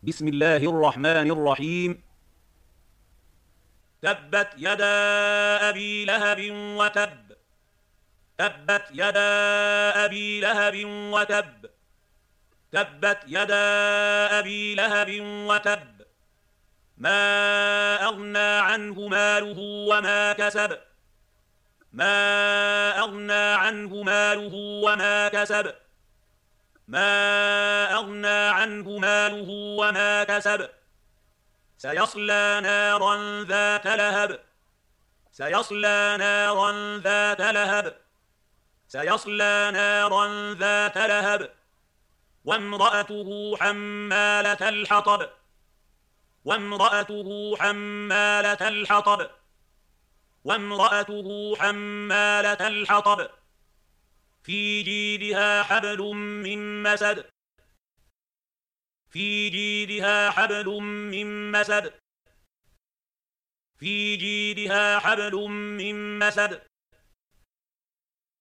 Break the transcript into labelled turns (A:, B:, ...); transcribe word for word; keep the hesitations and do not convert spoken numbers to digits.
A: بسم الله الرحمن الرحيم. تبت يدا أبي لهب وتب. تبت يدا أبي لهب وتب. تبت يدا أبي لهب وتب. ما أغنى عنه ماله وما كسب. ما أغنى عنه ماله وما كسب. ما أغنى عنه ماله وما كسب. سيصلى نارا ذات لهب. سيصلى نارا ذات لهب. سيصلى نارا ذات لهب. وامرأته حمالة الحطب. وامرأته حمالة الحطب. وامرأته حمالة الحطب. في جيدها حبل من مسد. في جيدها حبل من مسد. في جيدها حبل من مسد.